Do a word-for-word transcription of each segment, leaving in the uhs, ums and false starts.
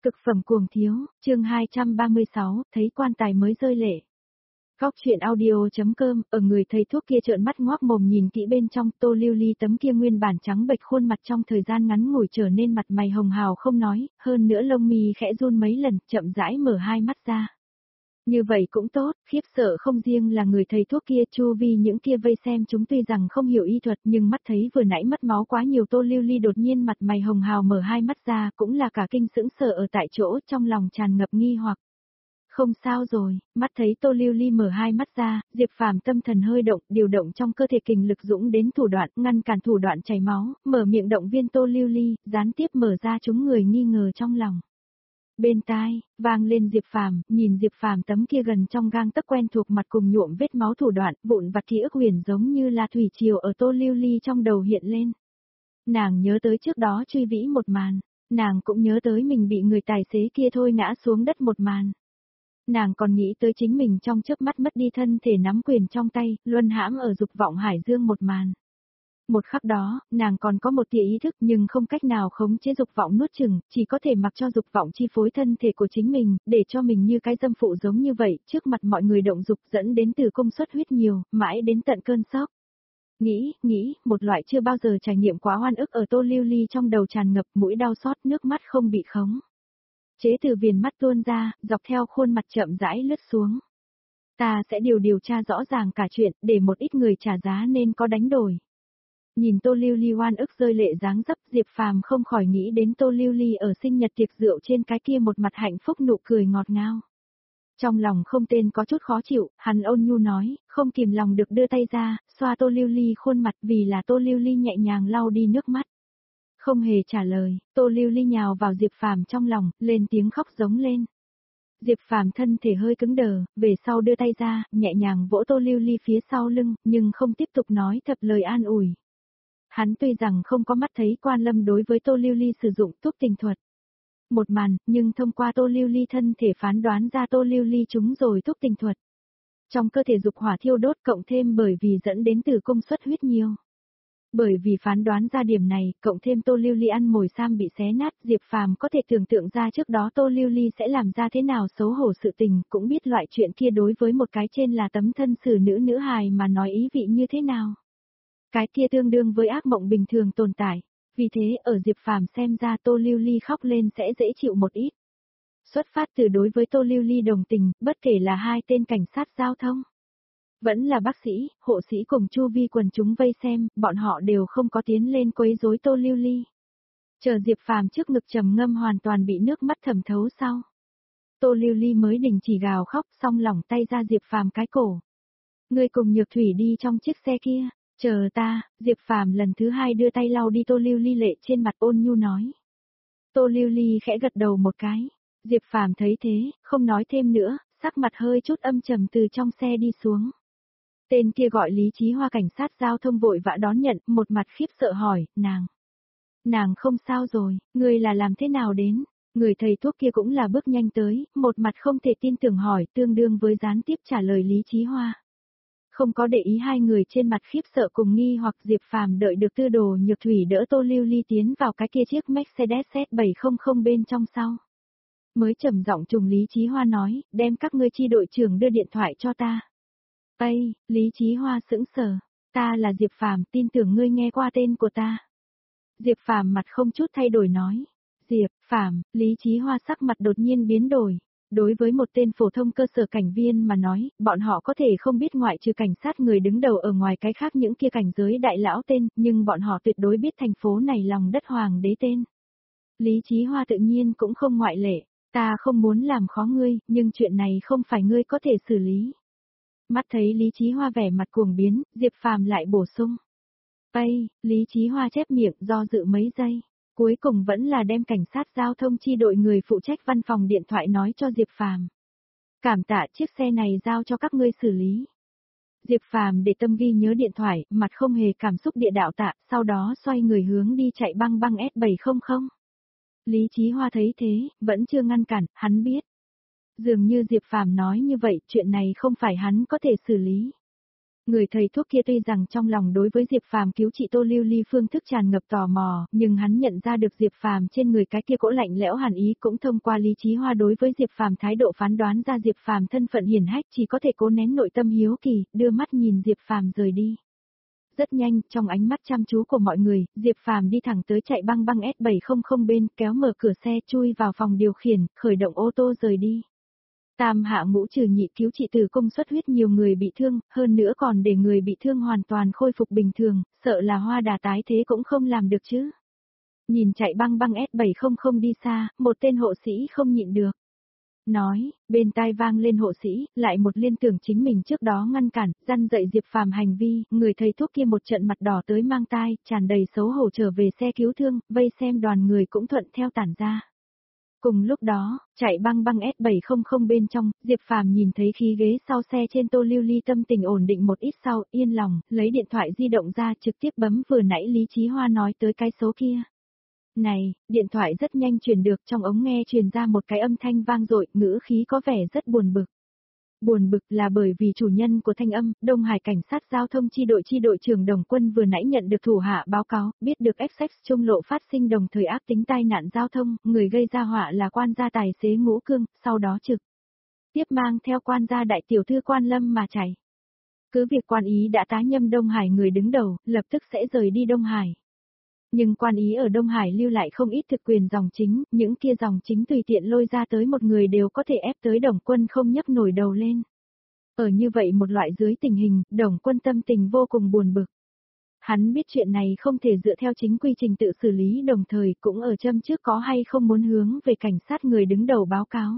Cực phẩm cuồng thiếu, chương hai trăm ba mươi sáu, thấy quan tài mới rơi lệ. Góc chuyện audio.com, ở người thầy thuốc kia trợn mắt ngoác mồm nhìn kỹ bên trong, Tô Lưu Ly tấm kia nguyên bản trắng bệch khuôn mặt trong thời gian ngắn ngủi trở nên mặt mày hồng hào không nói, hơn nữa lông mi khẽ run mấy lần, chậm rãi mở hai mắt ra. Như vậy cũng tốt, khiếp sợ không riêng là người thầy thuốc kia, chu vi những kia vây xem chúng tuy rằng không hiểu y thuật nhưng mắt thấy vừa nãy mất máu quá nhiều. Tô Lưu Ly đột nhiên mặt mày hồng hào mở hai mắt ra, cũng là cả kinh sững sờ ở tại chỗ, trong lòng tràn ngập nghi hoặc. Không sao rồi, mắt thấy Tô Lưu Ly mở hai mắt ra, Diệp Phàm tâm thần hơi động, điều động trong cơ thể kình lực dũng đến thủ đoạn, ngăn cản thủ đoạn chảy máu, mở miệng động viên Tô Lưu Ly, gián tiếp mở ra chúng người nghi ngờ trong lòng. Bên tai, vang lên Diệp Phàm, nhìn Diệp Phàm tấm kia gần trong gang tấc quen thuộc mặt cùng nhuộm vết máu thủ đoạn, vụn vặt ký ức huyền giống như là thủy triều ở Tô Lưu Ly trong đầu hiện lên. Nàng nhớ tới trước đó truy vĩ một màn, nàng cũng nhớ tới mình bị người tài xế kia thôi ngã xuống đất một màn. Nàng còn nghĩ tới chính mình trong chớp mắt mất đi thân thể nắm quyền trong tay, luân hãm ở dục vọng hải dương một màn. Một khắc đó, nàng còn có một tia ý thức nhưng không cách nào khống chế dục vọng nuốt chửng, chỉ có thể mặc cho dục vọng chi phối thân thể của chính mình, để cho mình như cái dâm phụ giống như vậy, trước mặt mọi người động dục dẫn đến từ công suất huyết nhiều, mãi đến tận cơn sốc. Nghĩ, nghĩ, một loại chưa bao giờ trải nghiệm quá oan ức ở Tô Lưu Ly trong đầu tràn ngập, mũi đau xót, nước mắt không bị khống chế từ viền mắt tuôn ra, dọc theo khuôn mặt chậm rãi lướt xuống. Ta sẽ điều điều tra rõ ràng cả chuyện, để một ít người trả giá nên có đánh đổi. Nhìn Tô Lưu Ly oan ức rơi lệ dáng dấp, Diệp Phàm không khỏi nghĩ đến Tô Lưu Ly ở sinh nhật tiệc rượu trên cái kia một mặt hạnh phúc nụ cười ngọt ngào. Trong lòng không tên có chút khó chịu, hắn ôn nhu nói, không kìm lòng được đưa tay ra, xoa Tô Lưu Ly khuôn mặt vì là Tô Lưu Ly nhẹ nhàng lau đi nước mắt. Không hề trả lời, Tô Lưu Ly nhào vào Diệp Phàm trong lòng, lên tiếng khóc giống lên. Diệp Phàm thân thể hơi cứng đờ, về sau đưa tay ra, nhẹ nhàng vỗ Tô Lưu Ly phía sau lưng, nhưng không tiếp tục nói thập lời an ủi. Hắn tuy rằng không có mắt thấy Quan Lâm đối với Tô Lưu Ly sử dụng thuốc tình thuật. Một màn, nhưng thông qua Tô Lưu Ly thân thể phán đoán ra Tô Lưu Ly trúng rồi thuốc tình thuật. Trong cơ thể dục hỏa thiêu đốt cộng thêm bởi vì dẫn đến từ công suất huyết nhiều. Bởi vì phán đoán ra điểm này, cộng thêm Tô Lưu Ly ăn mồi sam bị xé nát, Diệp Phàm có thể tưởng tượng ra trước đó Tô Lưu Ly sẽ làm ra thế nào xấu hổ sự tình, cũng biết loại chuyện kia đối với một cái trên là tấm thân xử nữ nữ hài mà nói ý vị như thế nào. Cái kia tương đương với ác mộng bình thường tồn tại, vì thế ở Diệp Phàm xem ra Tô Lưu Ly khóc lên sẽ dễ chịu một ít. Xuất phát từ đối với Tô Lưu Ly đồng tình, bất kể là hai tên cảnh sát giao thông, vẫn là bác sĩ, hộ sĩ cùng chu vi quần chúng vây xem, bọn họ đều không có tiến lên quấy rối Tô Lưu Ly. Chờ Diệp Phàm trước ngực trầm ngâm hoàn toàn bị nước mắt thẩm thấu sau. Tô Lưu Ly mới đình chỉ gào khóc, xong lỏng tay ra Diệp Phàm cái cổ. Ngươi cùng Nhược Thủy đi trong chiếc xe kia, chờ ta. Diệp Phàm lần thứ hai đưa tay lau đi Tô Lưu Ly lệ trên mặt, ôn nhu nói. Tô Lưu Ly khẽ gật đầu một cái. Diệp Phàm thấy thế, không nói thêm nữa, sắc mặt hơi chút âm trầm từ trong xe đi xuống. Tên kia gọi Lý Chí Hoa cảnh sát giao thông vội vã đón nhận, một mặt khiếp sợ hỏi, nàng. Nàng không sao rồi, người là làm thế nào đến? Người thầy thuốc kia cũng là bước nhanh tới, một mặt không thể tin tưởng hỏi, tương đương với gián tiếp trả lời Lý Chí Hoa. Không có để ý hai người trên mặt khiếp sợ cùng nghi hoặc, Diệp Phàm đợi được Tư Đồ Nhược Thủy đỡ Tô Lưu Ly tiến vào cái kia chiếc Mercedes bảy không không bên trong sau. Mới trầm giọng trùng Lý Chí Hoa nói, đem các ngươi chi đội trưởng đưa điện thoại cho ta. Ây, Lý Chí Hoa sững sờ, ta là Diệp Phàm, tin tưởng ngươi nghe qua tên của ta. Diệp Phàm mặt không chút thay đổi nói, Diệp Phàm, Lý Chí Hoa sắc mặt đột nhiên biến đổi. Đối với một tên phổ thông cơ sở cảnh viên mà nói, bọn họ có thể không biết ngoại trừ cảnh sát người đứng đầu ở ngoài cái khác những kia cảnh giới đại lão tên, nhưng bọn họ tuyệt đối biết thành phố này lòng đất hoàng đế tên. Lý Chí Hoa tự nhiên cũng không ngoại lệ, ta không muốn làm khó ngươi, nhưng chuyện này không phải ngươi có thể xử lý. Mắt thấy Lý Chí Hoa vẻ mặt cuồng biến, Diệp Phàm lại bổ sung. Ây, Lý Chí Hoa chép miệng do dự mấy giây. Cuối cùng vẫn là đem cảnh sát giao thông chi đội người phụ trách văn phòng điện thoại nói cho Diệp Phàm. Cảm tạ, chiếc xe này giao cho các ngươi xử lý. Diệp Phàm để tâm ghi nhớ điện thoại, mặt không hề cảm xúc địa đạo tạ, sau đó xoay người hướng đi chạy băng băng S bảy không không. Lý Chí Hoa thấy thế, vẫn chưa ngăn cản, hắn biết. Dường như Diệp Phàm nói như vậy, chuyện này không phải hắn có thể xử lý. Người thầy thuốc kia tuy rằng trong lòng đối với Diệp Phàm cứu trị Tô Lưu Ly phương thức tràn ngập tò mò, nhưng hắn nhận ra được Diệp Phàm trên người cái kia cỗ lạnh lẽo hàn ý, cũng thông qua lý trí hoa đối với Diệp Phàm thái độ phán đoán ra Diệp Phàm thân phận hiển hách, chỉ có thể cố nén nội tâm hiếu kỳ, đưa mắt nhìn Diệp Phàm rời đi. Rất nhanh, trong ánh mắt chăm chú của mọi người, Diệp Phàm đi thẳng tới chạy băng băng S bảy không không bên, kéo mở cửa xe chui vào phòng điều khiển, khởi động ô tô rời đi. Tam hạ ngũ trừ nhị cứu trị tử cung xuất huyết nhiều người bị thương, hơn nữa còn để người bị thương hoàn toàn khôi phục bình thường, sợ là hoa đà tái thế cũng không làm được chứ. Nhìn chạy băng băng S bảy không không đi xa, một tên hộ sĩ không nhịn được. Nói, bên tai vang lên hộ sĩ, lại một liên tưởng chính mình trước đó ngăn cản, răn dạy Diệp Phàm hành vi, người thầy thuốc kia một trận mặt đỏ tới mang tai, tràn đầy xấu hổ trở về xe cứu thương, vây xem đoàn người cũng thuận theo tản ra. Cùng lúc đó, chạy băng băng S bảy không không bên trong, Diệp Phàm nhìn thấy khí ghế sau xe trên Tô Lưu Ly tâm tình ổn định một ít sau, yên lòng, lấy điện thoại di động ra trực tiếp bấm vừa nãy Lý Chí Hoa nói tới cái số kia. Này, điện thoại rất nhanh truyền được, trong ống nghe truyền ra một cái âm thanh vang dội, ngữ khí có vẻ rất buồn bực. Buồn bực là bởi vì chủ nhân của thanh âm, Đông Hải Cảnh sát Giao thông chi đội chi đội trưởng Đồng Quân vừa nãy nhận được thủ hạ báo cáo, biết được Essex trung lộ phát sinh đồng thời ác tính tai nạn giao thông, người gây ra họa là quan gia tài xế Ngũ Cương, sau đó trực tiếp mang theo quan gia đại tiểu thư Quan Lâm mà chạy. Cứ việc quan ý đã tá nhâm Đông Hải người đứng đầu, lập tức sẽ rời đi Đông Hải. Nhưng quan ý ở Đông Hải lưu lại không ít thực quyền dòng chính, những kia dòng chính tùy tiện lôi ra tới một người đều có thể ép tới Đồng Quân không nhấc nổi đầu lên. Ở như vậy một loại dưới tình hình, Đồng Quân tâm tình vô cùng buồn bực. Hắn biết chuyện này không thể dựa theo chính quy trình tự xử lý, đồng thời cũng ở châm trước có hay không muốn hướng về cảnh sát người đứng đầu báo cáo.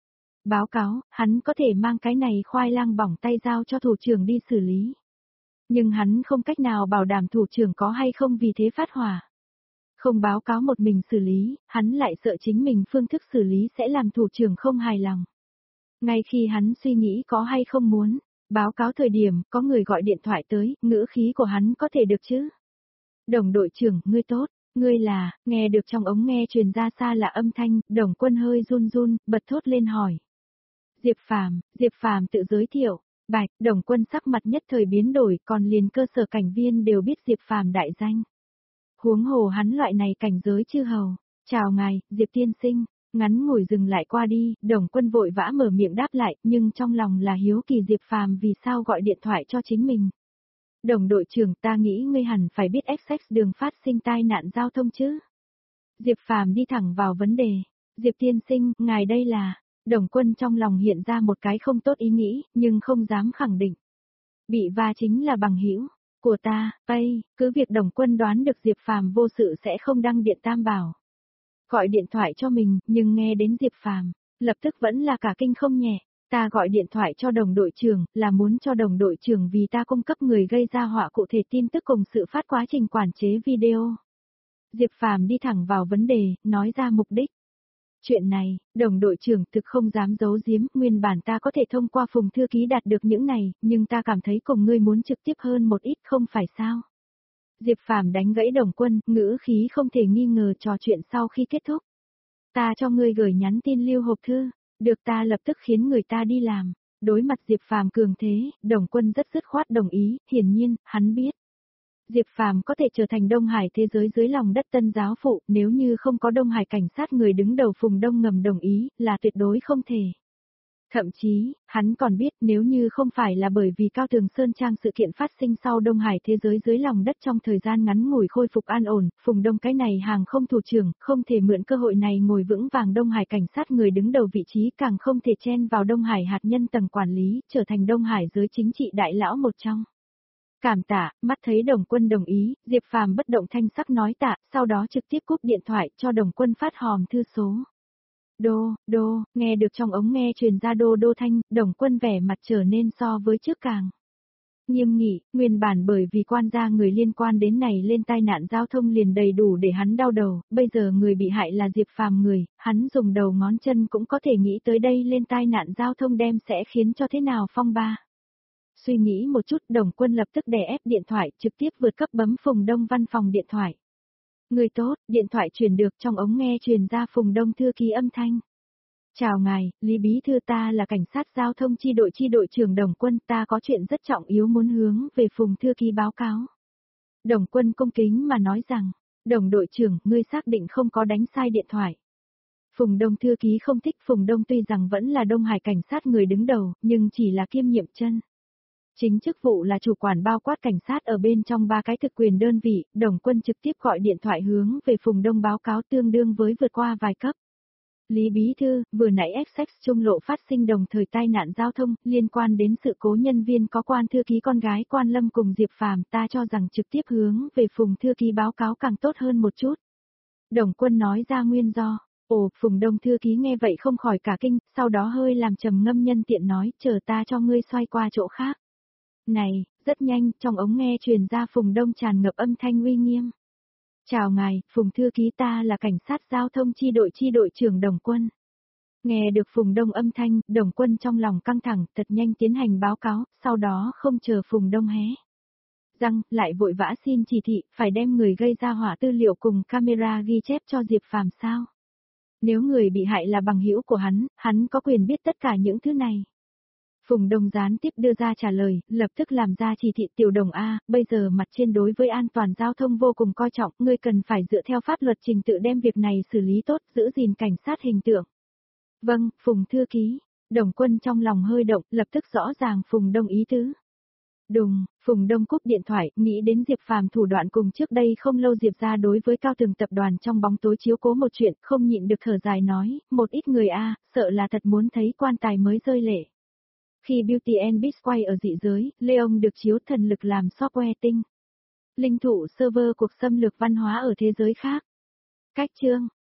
Báo cáo, hắn có thể mang cái này khoai lang bỏng tay giao cho thủ trưởng đi xử lý. Nhưng hắn không cách nào bảo đảm thủ trưởng có hay không vì thế phát hỏa. Không báo cáo một mình xử lý, hắn lại sợ chính mình phương thức xử lý sẽ làm thủ trưởng không hài lòng. Ngay khi hắn suy nghĩ có hay không muốn báo cáo thời điểm, có người gọi điện thoại tới, ngữ khí của hắn có thể được chứ? Đồng đội trưởng, ngươi tốt, ngươi là, nghe được trong ống nghe truyền ra xa là âm thanh, Đồng Quân hơi run run, bật thốt lên hỏi. Diệp Phàm, Diệp Phàm tự giới thiệu. Bạch, Đồng Quân sắc mặt nhất thời biến đổi, còn liền cơ sở cảnh viên đều biết Diệp Phàm đại danh. Huống hồ hắn loại này cảnh giới chư hầu. Chào ngài, Diệp tiên sinh. Ngắn ngủi dừng lại qua đi, Đồng Quân vội vã mở miệng đáp lại, nhưng trong lòng là hiếu kỳ Diệp Phàm vì sao gọi điện thoại cho chính mình. Đồng đội trưởng, ta nghĩ ngươi hẳn phải biết Essex đường phát sinh tai nạn giao thông chứ. Diệp Phàm đi thẳng vào vấn đề. Diệp tiên sinh, ngài đây là... Đồng Quân trong lòng hiện ra một cái không tốt ý nghĩ, nhưng không dám khẳng định. Bị va chính là bằng hữu của ta, Tây, cứ việc Đồng Quân đoán được Diệp Phàm vô sự sẽ không đăng điện tam bảo. Gọi điện thoại cho mình, nhưng nghe đến Diệp Phàm, lập tức vẫn là cả kinh không nhẹ. Ta gọi điện thoại cho đồng đội trưởng, là muốn cho đồng đội trưởng vì ta cung cấp người gây ra họa cụ thể tin tức cùng sự phát quá trình quản chế video. Diệp Phàm đi thẳng vào vấn đề, nói ra mục đích. Chuyện này, đồng đội trưởng thực không dám giấu giếm, nguyên bản ta có thể thông qua Phùng thư ký đạt được những này, nhưng ta cảm thấy cùng ngươi muốn trực tiếp hơn một ít không phải sao. Diệp Phàm đánh gãy Đồng Quân, ngữ khí không thể nghi ngờ trò chuyện sau khi kết thúc. Ta cho ngươi gửi nhắn tin lưu hộp thư, được ta lập tức khiến người ta đi làm. Đối mặt Diệp Phàm cường thế, Đồng Quân rất dứt khoát đồng ý, hiển nhiên, hắn biết. Diệp Phàm có thể trở thành Đông Hải thế giới dưới lòng đất tân giáo phụ, nếu như không có Đông Hải cảnh sát người đứng đầu Phùng Đông ngầm đồng ý, là tuyệt đối không thể. Thậm chí, hắn còn biết nếu như không phải là bởi vì Cao Tường Sơn Trang sự kiện phát sinh sau Đông Hải thế giới dưới lòng đất trong thời gian ngắn ngủi khôi phục an ổn, Phùng Đông cái này hàng không thủ trưởng, không thể mượn cơ hội này ngồi vững vàng Đông Hải cảnh sát người đứng đầu vị trí, càng không thể chen vào Đông Hải hạt nhân tầng quản lý, trở thành Đông Hải giới chính trị đại lão một trong. Cảm tạ, mắt thấy Đồng Quân đồng ý, Diệp Phàm bất động thanh sắc nói tạ, sau đó trực tiếp cúp điện thoại cho Đồng Quân phát hòm thư số. Đô, đô, nghe được trong ống nghe truyền ra đô đô thanh, Đồng Quân vẻ mặt trở nên so với trước càng nghiêm nghị, nguyên bản bởi vì quan gia người liên quan đến này lên tai nạn giao thông liền đầy đủ để hắn đau đầu, bây giờ người bị hại là Diệp Phàm người, hắn dùng đầu ngón chân cũng có thể nghĩ tới đây lên tai nạn giao thông đem sẽ khiến cho thế nào phong ba. Suy nghĩ một chút, Đồng Quân lập tức đè ép điện thoại, trực tiếp vượt cấp bấm Phùng Đông văn phòng điện thoại. Người tốt, điện thoại truyền được trong ống nghe truyền ra Phùng Đông thư ký âm thanh. Chào ngài, Lý Bí Thư, ta là cảnh sát giao thông chi đội chi đội trưởng Đồng Quân, ta có chuyện rất trọng yếu muốn hướng về Phùng thư ký báo cáo. Đồng Quân cung kính mà nói rằng, Đồng đội trưởng, ngươi xác định không có đánh sai điện thoại. Phùng Đông thư ký không thích. Phùng Đông tuy rằng vẫn là Đông Hải cảnh sát người đứng đầu, nhưng chỉ là kiêm nhiệm chân. Chính chức vụ là chủ quản bao quát cảnh sát ở bên trong ba cái thực quyền đơn vị. Đồng Quân trực tiếp gọi điện thoại hướng về Phùng Đông báo cáo tương đương với vượt qua vài cấp. Lý Bí Thư, vừa nãy Essex trung lộ phát sinh đồng thời tai nạn giao thông, liên quan đến sự cố nhân viên có quan thư ký con gái Quan Lâm cùng Diệp Phàm, ta cho rằng trực tiếp hướng về Phùng thư ký báo cáo càng tốt hơn một chút. Đồng Quân nói ra nguyên do. Ồ, Phùng Đông thư ký nghe vậy không khỏi cả kinh, sau đó hơi làm trầm ngâm nhân tiện nói, chờ ta cho ngươi xoay qua chỗ khác. Này, rất nhanh, trong ống nghe truyền ra Phùng Đông tràn ngập âm thanh uy nghiêm. Chào ngài, Phùng thư ký, ta là cảnh sát giao thông chi đội chi đội trưởng Đồng Quân. Nghe được Phùng Đông âm thanh, Đồng Quân trong lòng căng thẳng, thật nhanh tiến hành báo cáo, sau đó không chờ Phùng Đông hé răng, lại vội vã xin chỉ thị, phải đem người gây ra hỏa tư liệu cùng camera ghi chép cho Diệp Phàm sao. Nếu người bị hại là bằng hữu của hắn, hắn có quyền biết tất cả những thứ này. Phùng Đông gián tiếp đưa ra trả lời, lập tức làm ra chỉ thị. Tiểu Đồng A, bây giờ mặt trên đối với an toàn giao thông vô cùng coi trọng, ngươi cần phải dựa theo pháp luật trình tự đem việc này xử lý tốt, giữ gìn cảnh sát hình tượng. Vâng, Phùng thư ký. Đồng Quân trong lòng hơi động, lập tức rõ ràng Phùng Đông ý tứ. Đùng, Phùng Đông cúp điện thoại, nghĩ đến Diệp Phàm thủ đoạn cùng trước đây không lâu Diệp ra đối với cao tầng tập đoàn trong bóng tối chiếu cố một chuyện, không nhịn được thở dài nói, một ít người a, sợ là thật muốn thấy quan tài mới rơi lệ. Khi Beauty and Beast quay ở dị giới, Leon được chiếu thần lực làm software tinh. Linh thủ server cuộc xâm lược văn hóa ở thế giới khác. Cách chương